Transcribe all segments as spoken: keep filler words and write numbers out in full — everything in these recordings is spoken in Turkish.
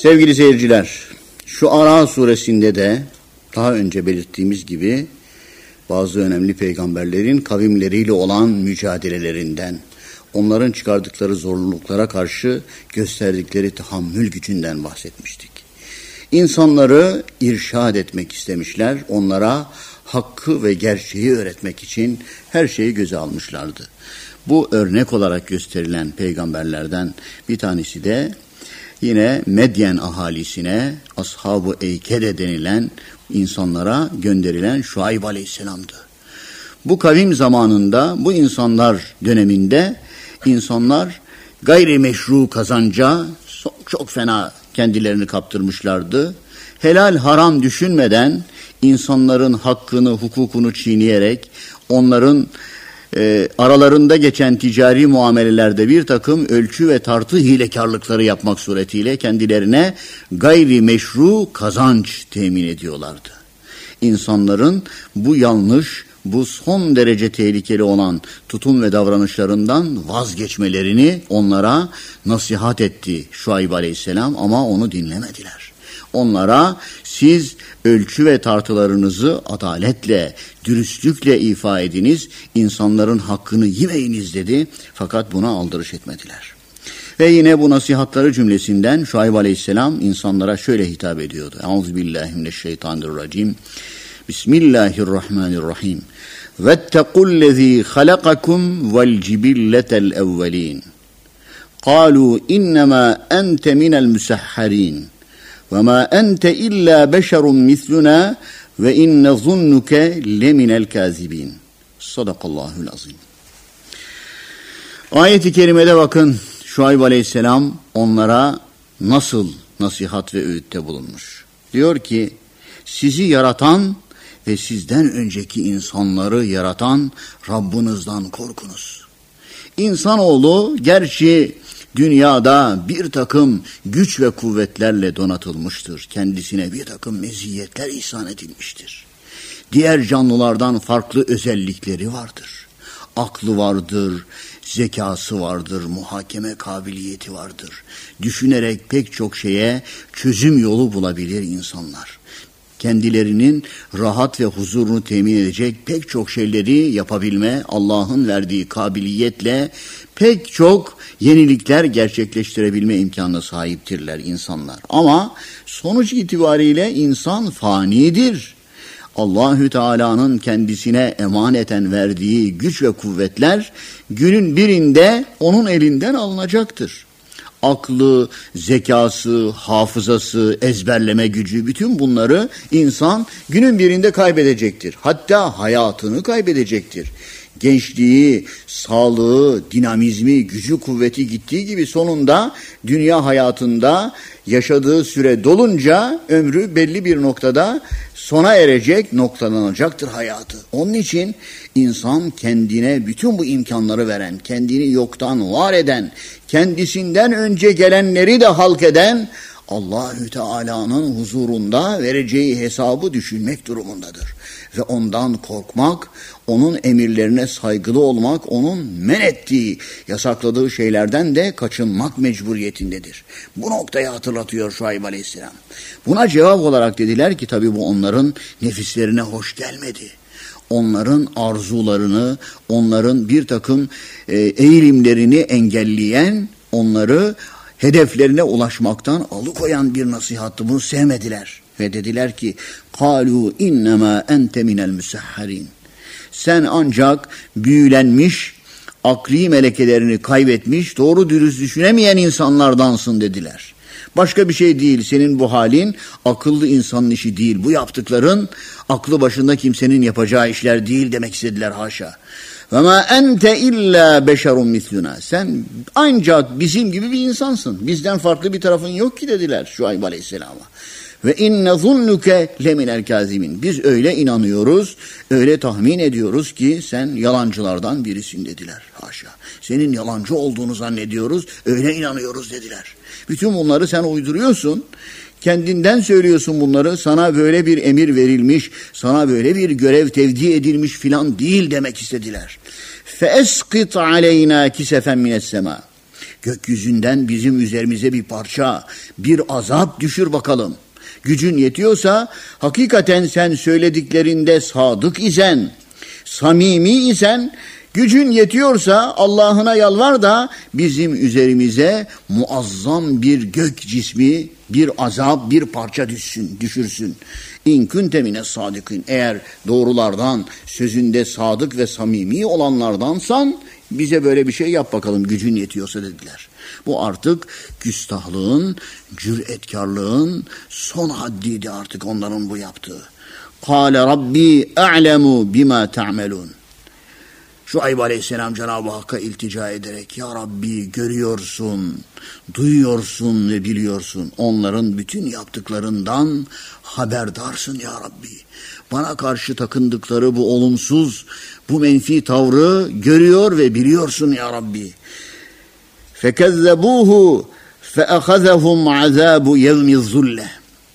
Sevgili seyirciler, şu Ara suresinde de daha önce belirttiğimiz gibi bazı önemli peygamberlerin kavimleriyle olan mücadelelerinden, onların çıkardıkları zorluklara karşı gösterdikleri tahammül gücünden bahsetmiştik. İnsanları irşad etmek istemişler, onlara hakkı ve gerçeği öğretmek için her şeyi göze almışlardı. Bu örnek olarak gösterilen peygamberlerden bir tanesi de yine Medyen ahalisine, Ashab-ı Eykede denilen insanlara gönderilen Şuayb Aleyhisselam'dı. Bu kavim zamanında, bu insanlar döneminde insanlar gayrimeşru kazanca çok, çok fena kendilerini kaptırmışlardı. Helal haram düşünmeden insanların hakkını, hukukunu çiğneyerek onların e, aralarında geçen ticari muamelelerde bir takım ölçü ve tartı hilekarlıkları yapmak suretiyle kendilerine gayrimeşru kazanç temin ediyorlardı. İnsanların bu yanlış, bu son derece tehlikeli olan tutum ve davranışlarından vazgeçmelerini onlara nasihat etti Şuayb Aleyhisselam ama onu dinlemediler. Onlara siz ölçü ve tartılarınızı adaletle, dürüstlükle ifa ediniz, insanların hakkını yemeyiniz dedi fakat buna aldırış etmediler. Ve yine bu nasihatları cümlesinden Şuayb Aleyhisselam insanlara şöyle hitap ediyordu. Euzubillahimineşşeytanirracim. Bismillahirrahmanirrahim. Vettequllezî halakakum vel cibilletel evvelîn. Kâlû innemâ ente minel musahharîn. Ve mâ ente illâ beşerun misluna ve inne zunnuke leminel kâzibîn. Sadakallahul azim. Ayet-i kerimede bakın Şuayb Aleyhisselam onlara nasıl nasihat ve öğütte bulunmuş. Diyor ki sizi yaratan ve sizden önceki insanları yaratan Rabbinizden korkunuz. İnsanoğlu gerçi dünyada bir takım güç ve kuvvetlerle donatılmıştır. Kendisine bir takım meziyetler ihsan edilmiştir. Diğer canlılardan farklı özellikleri vardır. Aklı vardır, zekası vardır, muhakeme kabiliyeti vardır. Düşünerek pek çok şeye çözüm yolu bulabilir insanlar. Kendilerinin rahat ve huzurunu temin edecek pek çok şeyleri yapabilme, Allah'ın verdiği kabiliyetle pek çok yenilikler gerçekleştirebilme imkanına sahiptirler insanlar. Ama sonuç itibariyle insan fanidir. Allahü Teala'nın kendisine emaneten verdiği güç ve kuvvetler günün birinde onun elinden alınacaktır. Aklı, zekası, hafızası, ezberleme gücü, bütün bunları insan günün birinde kaybedecektir. Hatta hayatını kaybedecektir. Gençliği, sağlığı, dinamizmi, gücü, kuvveti gittiği gibi sonunda dünya hayatında yaşadığı süre dolunca ömrü belli bir noktada sona erecek, noktalanacaktır hayatı. Onun için insan kendine bütün bu imkanları veren, kendini yoktan var eden, kendisinden önce gelenleri de halk eden Allahü Teala'nın huzurunda vereceği hesabı düşünmek durumundadır. Ve ondan korkmak, onun emirlerine saygılı olmak, onun men ettiği, yasakladığı şeylerden de kaçınmak mecburiyetindedir. Bu noktayı hatırlatıyor Şuayb Aleyhisselam. Buna cevap olarak dediler ki tabii bu onların nefislerine hoş gelmedi. Onların arzularını, onların bir takım e, eğilimlerini engelleyen, onları hedeflerine ulaşmaktan alıkoyan bir nasihattı. Bunu sevmediler ve dediler ki قَالُوا اِنَّمَا اَنْتَ مِنَ الْمُسَحَّرِينَ. Sen ancak büyülenmiş, akli melekelerini kaybetmiş, doğru dürüst düşünemeyen insanlardansın dediler. Başka bir şey değil, senin bu halin akıllı insanın işi değil. Bu yaptıkların aklı başında kimsenin yapacağı işler değil demek istediler, haşa. وَمَا اَنْتَ اِلَّا بَشَرٌ مِثْلُنَا. Sen ancak bizim gibi bir insansın. Bizden farklı bir tarafın yok ki dediler Şuayb Aleyhisselam'a. Ve inne zunnuke leminel kâzimin. Biz öyle inanıyoruz, öyle tahmin ediyoruz ki sen yalancılardan birisin dediler. Haşa. Senin yalancı olduğunu zannediyoruz, öyle inanıyoruz dediler. Bütün bunları sen uyduruyorsun. Kendinden söylüyorsun bunları, sana böyle bir emir verilmiş, sana böyle bir görev tevdi edilmiş filan değil demek istediler. فَاَسْقِطْ عَلَيْنَا كِسَفًا مِنَ السَّمَاءِ. gökyüzünden bizim üzerimize bir parça, bir azap düşür bakalım. Gücün yetiyorsa hakikaten sen söylediklerinde sadık isen, samimi isen, gücün yetiyorsa Allah'ına yalvar da bizim üzerimize muazzam bir gök cismi, bir azap, bir parça düşsün, düşürsün. İn kunte mine sadikin. Eğer doğrulardan, sözünde sadık ve samimi olanlardansan bize böyle bir şey yap bakalım gücün yetiyorsa dediler. Bu artık küstahlığın, cüretkarlığın son haddiydi artık onların bu yaptığı. Kâle Rabbi a'lemu bima ta'melun. Şuayb Aleyhisselam Cenab-ı Hakk'a iltica ederek ya Rabbi görüyorsun, duyuyorsun ve biliyorsun. Onların bütün yaptıklarından haberdarsın ya Rabbi. Bana karşı takındıkları bu olumsuz, bu menfi tavrı görüyor ve biliyorsun ya Rabbi. فَكَذَّبُوهُ فَأَخَذَهُمْ عَذَابُ يَوْمِ الظُّلَّةِ.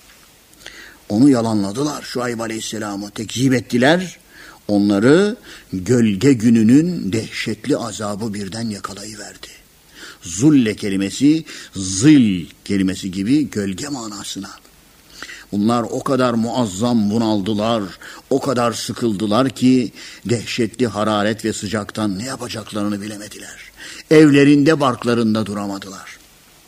Onu yalanladılar Şuayb Aleyhisselam'ı, tekzip ettiler. Onları gölge gününün dehşetli azabı birden yakalayıverdi. Zulle kelimesi, zil kelimesi gibi gölge manasına. Bunlar o kadar muazzam bunaldılar, o kadar sıkıldılar ki dehşetli hararet ve sıcaktan ne yapacaklarını bilemediler. Evlerinde, barklarında duramadılar.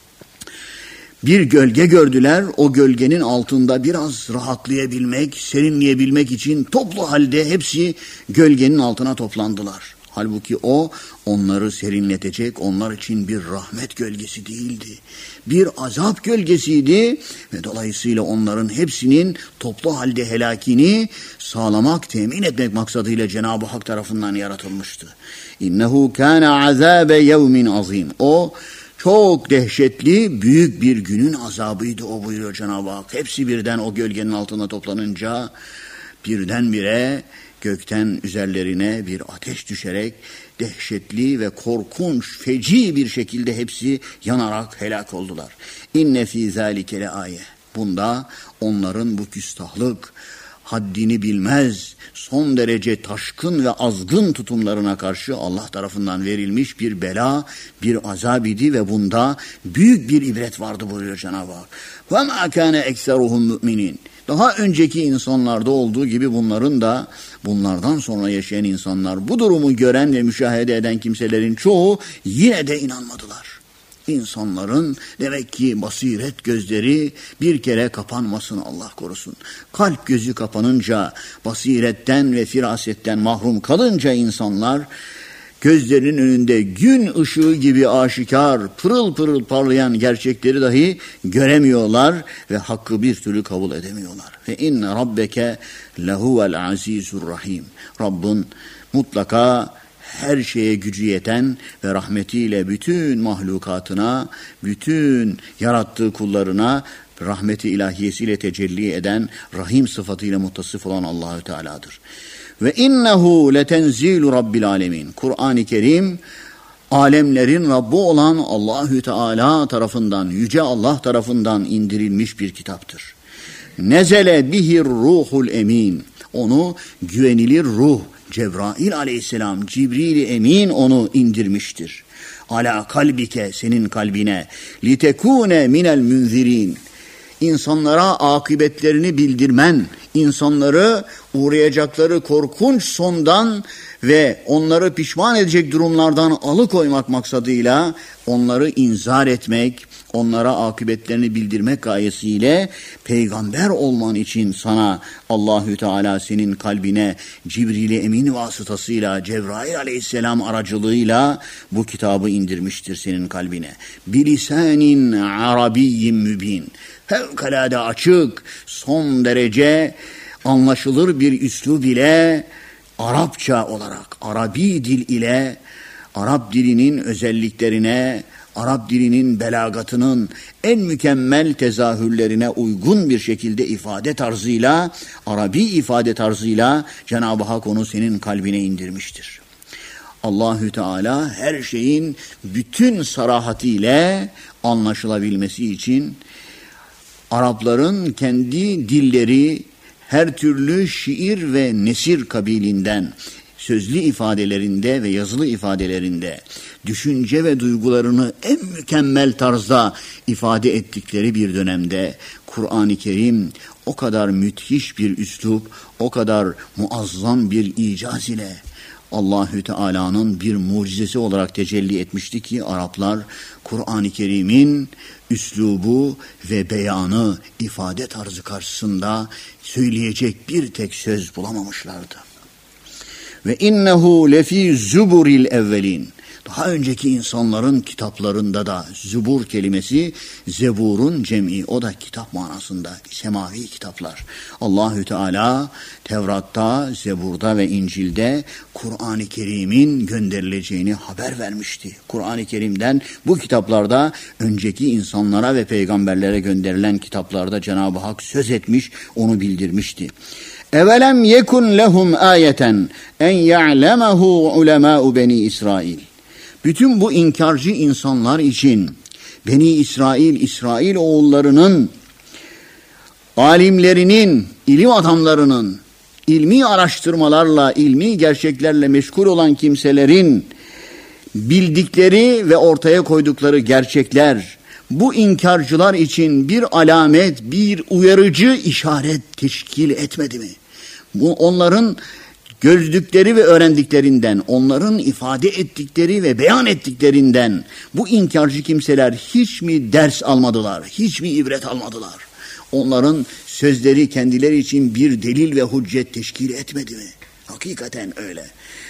Bir gölge gördüler, o gölgenin altında biraz rahatlayabilmek, serinleyebilmek için toplu halde hepsi gölgenin altına toplandılar. Halbuki o onları serinletecek, onlar için bir rahmet gölgesi değildi. Bir azap gölgesiydi ve dolayısıyla onların hepsinin toplu halde helakini sağlamak, temin etmek maksadıyla Cenab-ı Hak tarafından yaratılmıştı. İnnehu kâne azâbe yevmin azîm. O çok dehşetli, büyük bir günün azabıydı o buyuruyor Cenab-ı Hak. Hepsi birden o gölgenin altına toplanınca birdenbire gökten üzerlerine bir ateş düşerek dehşetli ve korkunç, feci bir şekilde hepsi yanarak helak oldular. İnne fî zâlike le âye. Bunda onların bu küstahlık, haddini bilmez, son derece taşkın ve azgın tutumlarına karşı Allah tarafından verilmiş bir bela, bir azab idi ve bunda büyük bir ibret vardı buyuruyor Cenab-ı Hak. وَمَا كَانَ اَكْسَرُهُمْ مُؤْمِنِينَ. Daha önceki insanlarda olduğu gibi bunların da, bunlardan sonra yaşayan insanlar, bu durumu gören ve müşahede eden kimselerin çoğu yine de inanmadılar. İnsanların demek ki basiret gözleri bir kere kapanmasın Allah korusun. Kalp gözü kapanınca, basiretten ve firasetten mahrum kalınca insanlar gözlerinin önünde gün ışığı gibi aşikar, pırıl pırıl parlayan gerçekleri dahi göremiyorlar ve hakkı bir türlü kabul edemiyorlar. Ve inne rabbeke lehuvel azizur rahim. Rabbin mutlaka her şeye gücü yeten ve rahmetiyle bütün mahlukatına, bütün yarattığı kullarına rahmeti ilahiyesiyle tecelli eden, rahim sıfatıyla muttasıf olan Allahü Teala'dır. Ve innehu letenzilu rabbil alemin. Kur'an-ı Kerim alemlerin Rabbi olan Allahü Teala tarafından, yüce Allah tarafından indirilmiş bir kitaptır. Nezele bihir ruhul emin. Onu güvenilir ruh Cebrail aleyhisselam, Cibril-i Emin onu indirmiştir. Ala kalbike, senin kalbine, litekune minel münzirin. İnsanlara akıbetlerini bildirmen, insanları uğrayacakları korkunç sondan ve onları pişman edecek durumlardan alıkoymak maksadıyla onları inzar etmek, onlara akıbetlerini bildirmek gayesiyle peygamber olman için sana Allahü Teala senin kalbine Cibril-i Emin vasıtasıyla, Cebrail aleyhisselam aracılığıyla bu kitabı indirmiştir senin kalbine. Bilisanin arabiyyin mübin. Fevkalade açık, son derece anlaşılır bir üslub ile, Arapça olarak, Arabi dil ile, Arap dilinin özelliklerine, Arap dilinin belagatının en mükemmel tezahürlerine uygun bir şekilde ifade tarzıyla, Arabi ifade tarzıyla Cenab-ı Hak onu senin kalbine indirmiştir. Allahü Teala her şeyin bütün sarahatiyle anlaşılabilmesi için Arapların kendi dilleri her türlü şiir ve nesir kabilinden, sözlü ifadelerinde ve yazılı ifadelerinde düşünce ve duygularını en mükemmel tarzda ifade ettikleri bir dönemde Kur'an-ı Kerim o kadar müthiş bir üslup, o kadar muazzam bir icaz ile Allahü Teala'nın bir mucizesi olarak tecelli etmişti ki Araplar Kur'an-ı Kerim'in üslubu ve beyanı, ifade tarzı karşısında söyleyecek bir tek söz bulamamışlardı. Ve innehu lefi zuburil evvelin. Daha önceki insanların kitaplarında da zubur kelimesi zeburun cem'i, o da kitap manasında, semavi kitaplar. Allahü Teala Tevrat'ta, Zebur'da ve İncil'de Kur'an-ı Kerim'in gönderileceğini haber vermişti. Kur'an-ı Kerim'den bu kitaplarda önceki insanlara ve peygamberlere gönderilen kitaplarda Cenab-ı Hak söz etmiş, onu bildirmişti. Evelem yekun lehum ayeten en ya'lemehu ulemâ'u beni İsrail. Bütün bu inkarcı insanlar için Beni İsrail, İsrail oğullarının, alimlerinin, ilim adamlarının, ilmi araştırmalarla, ilmi gerçeklerle meşgul olan kimselerin bildikleri ve ortaya koydukları gerçekler, bu inkarcılar için bir alamet, bir uyarıcı işaret teşkil etmedi mi? Bu onların gördükleri ve öğrendiklerinden, onların ifade ettikleri ve beyan ettiklerinden bu inkarcı kimseler hiç mi ders almadılar, hiç mi ibret almadılar? Onların sözleri kendileri için bir delil ve hüccet teşkil etmedi mi? Hakikaten öyle.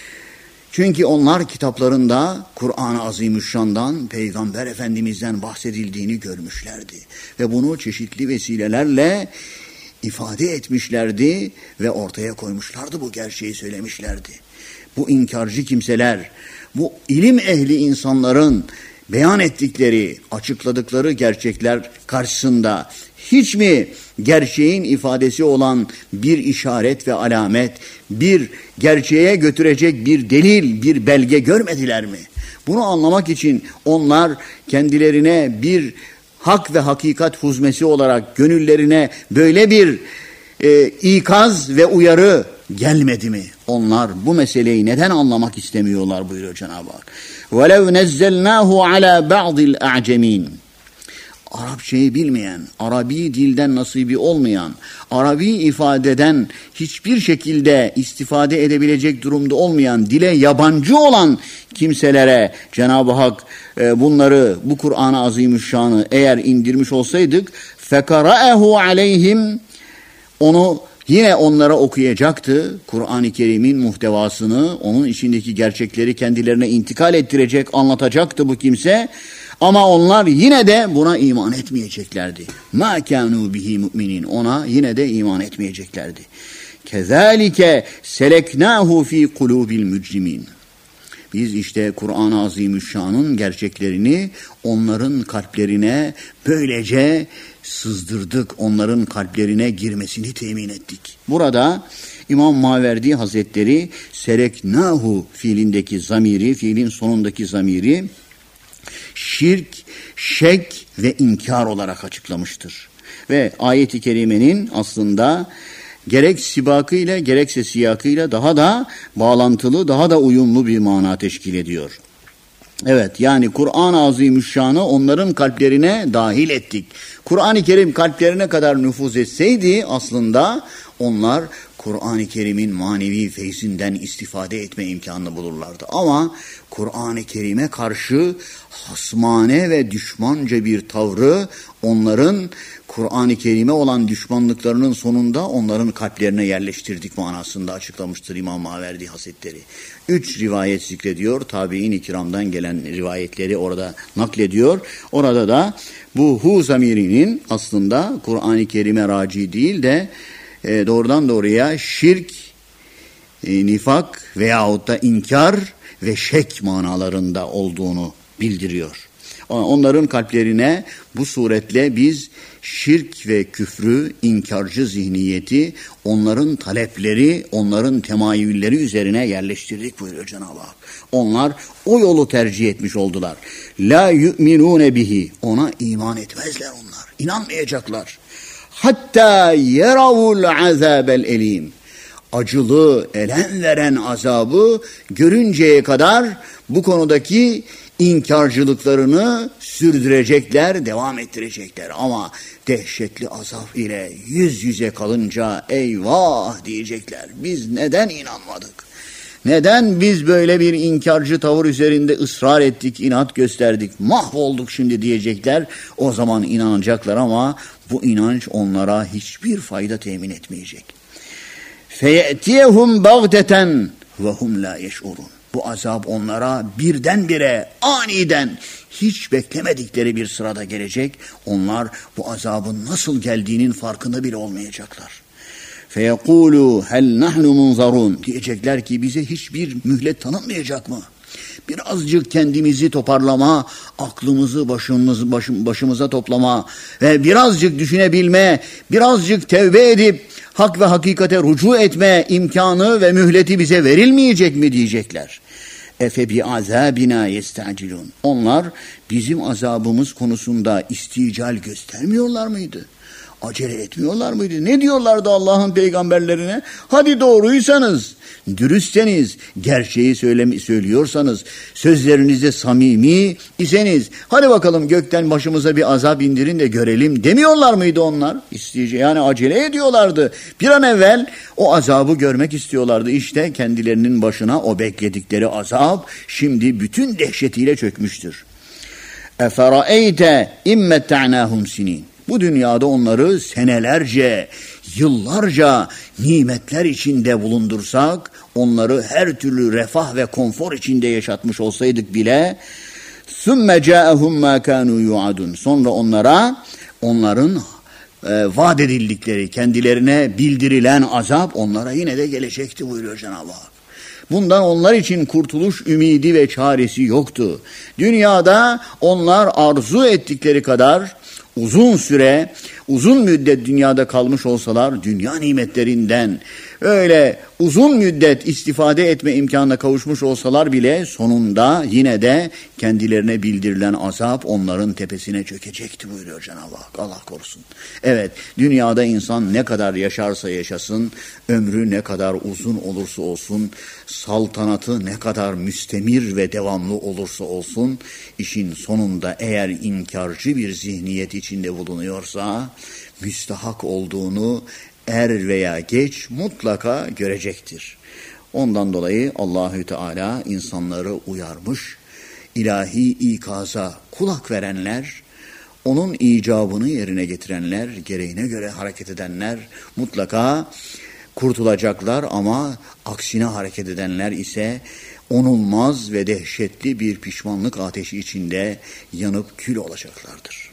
Çünkü onlar kitaplarında Kur'an-ı Azimüşşan'dan, Peygamber Efendimiz'den bahsedildiğini görmüşlerdi. Ve bunu çeşitli vesilelerle ifade etmişlerdi ve ortaya koymuşlardı, bu gerçeği söylemişlerdi. Bu inkarcı kimseler, bu ilim ehli insanların beyan ettikleri, açıkladıkları gerçekler karşısında hiç mi gerçeğin ifadesi olan bir işaret ve alamet, bir gerçeğe götürecek bir delil, bir belge görmediler mi? Bunu anlamak için onlar kendilerine bir hak ve hakikat huzmesi olarak gönüllerine böyle bir e, ikaz ve uyarı gelmedi mi? Onlar bu meseleyi neden anlamak istemiyorlar buyuruyor Cenab-ı Hak. وَلَوْ نَزَّلْنَاهُ عَلَى بَعْضِ الْاَعْجَمِينَ. Arapçayı bilmeyen, Arabi dilden nasibi olmayan, Arabi ifadeden hiçbir şekilde istifade edebilecek durumda olmayan, dile yabancı olan kimselere Cenab-ı Hak e, bunları, bu Kur'an-ı Azimüşşan'ı eğer indirmiş olsaydık فَكَرَأَهُ عَلَيْهِمْ, onu yine onlara okuyacaktı. Kur'an-ı Kerim'in muhtevasını, onun içindeki gerçekleri kendilerine intikal ettirecek, anlatacaktı bu kimse. Ama onlar yine de buna iman etmeyeceklerdi. مَا كَانُوا بِهِ مُؤْمِنِينَ. Ona yine de iman etmeyeceklerdi. كَذَٰلِكَ سَلَكْنَاهُ ف۪ي قُلُوبِ الْمُجْرِمِينَ. Biz işte Kur'an-ı Azimüşşan'ın gerçeklerini onların kalplerine böylece sızdırdık. Onların kalplerine girmesini temin ettik. Burada İmam Maverdi Hazretleri seleknahu fiilindeki zamiri, fiilin sonundaki zamiri şirk, şek ve inkar olarak açıklamıştır. Ve ayet-i kerimenin aslında gerek sibakıyla gerekse siyakıyla daha da bağlantılı, daha da uyumlu bir mana teşkil ediyor. Evet, yani Kur'an-ı Azimüşşan'ı onların kalplerine dahil ettik. Kur'an-ı Kerim kalplerine kadar nüfuz etseydi aslında onlar Kur'an-ı Kerim'in manevi feyzinden istifade etme imkanını bulurlardı. Ama Kur'an-ı Kerim'e karşı hasmane ve düşmanca bir tavrı onların Kur'an-ı Kerim'e olan düşmanlıklarının sonunda onların kalplerine yerleştirdik manasında açıklamıştır İmam Maverdi Hazretleri. Üç rivayet zikrediyor. Tabi'in-i kiramdan gelen rivayetleri orada naklediyor. Orada da bu hu zamirinin aslında Kur'an-ı Kerim'e raci değil de e, doğrudan doğruya şirk, e, nifak veyahut da inkar ve şek manalarında olduğunu bildiriyor. Onların kalplerine bu suretle biz şirk ve küfrü, inkarcı zihniyeti, onların talepleri, onların temayülleri üzerine yerleştirdik buyuruyor Cenab-ı Hak. Onlar o yolu tercih etmiş oldular. La yu'minune bihi. Ona iman etmezler onlar. İnanmayacaklar. Hatta yeravul azabel elim. acılı, elem veren azabı görünceye kadar bu konudaki inkarcılıklarını sürdürecekler, devam ettirecekler. Ama dehşetli azap ile yüz yüze kalınca eyvah diyecekler. Biz neden inanmadık? Neden biz böyle bir inkarcı tavır üzerinde ısrar ettik, inat gösterdik, mahvolduk şimdi diyecekler. O zaman inanacaklar ama bu inanç onlara hiçbir fayda temin etmeyecek. فَيَأْتِيَهُمْ بَغْتَةً وَهُمْ لَا يَشْعُرُونَ. Bu azap onlara birdenbire, aniden, hiç beklemedikleri bir sırada gelecek. Onlar bu azabın nasıl geldiğinin farkında bile olmayacaklar. فَيَقُولُوا هَلْ نَحْنُ مُنْظَرُونَ. Diyecekler ki bize hiçbir mühlet tanınmayacak mı? Birazcık kendimizi toparlama, aklımızı başımız, başım, başımıza toplama ve birazcık düşünebilme, birazcık tevbe edip hak ve hakikate rücu etme imkanı ve mühleti bize verilmeyecek mi diyecekler. Efe bi azabina yestacilun. Onlar bizim azabımız konusunda istical göstermiyorlar mıydı? Acele etmiyorlar mıydı? Ne diyorlardı Allah'ın peygamberlerine? Hadi doğruysanız, dürüstseniz, gerçeği söylemi, söylüyorsanız, sözlerinizde samimi iseniz, hadi bakalım gökten başımıza bir azap indirin de görelim demiyorlar mıydı onlar? İstice, yani acele ediyorlardı. Bir an evvel o azabı görmek istiyorlardı. İşte kendilerinin başına o bekledikleri azap şimdi bütün dehşetiyle çökmüştür. Efera'eyte immetta'nahum sinin. Bu dünyada onları senelerce, yıllarca nimetler içinde bulundursak, onları her türlü refah ve konfor içinde yaşatmış olsaydık bile, ثُمَّ جَاءَهُمْ مَا كَانُوا يُعَدُونَ. Sonra onlara, onların e, vaat edildikleri, kendilerine bildirilen azap onlara yine de gelecekti buyuruyor Cenab-ı Hak. Bundan onlar için kurtuluş ümidi ve çaresi yoktu. Dünyada onlar arzu ettikleri kadar uzun süre, uzun müddet dünyada kalmış olsalar dünya nimetlerinden öyle uzun müddet istifade etme imkanına kavuşmuş olsalar bile sonunda yine de kendilerine bildirilen azap onların tepesine çökecekti buyuruyor Cenab-ı Hak. Allah korusun. Evet, dünyada insan ne kadar yaşarsa yaşasın, ömrü ne kadar uzun olursa olsun, saltanatı ne kadar müstemir ve devamlı olursa olsun, işin sonunda eğer inkarcı bir zihniyet içinde bulunuyorsa, müstahak olduğunu er veya geç mutlaka görecektir. Ondan dolayı Allahü Teala insanları uyarmış, ilahi ikaza kulak verenler, onun icabını yerine getirenler, gereğine göre hareket edenler mutlaka kurtulacaklar ama aksine hareket edenler ise onulmaz ve dehşetli bir pişmanlık ateşi içinde yanıp kül olacaklardır.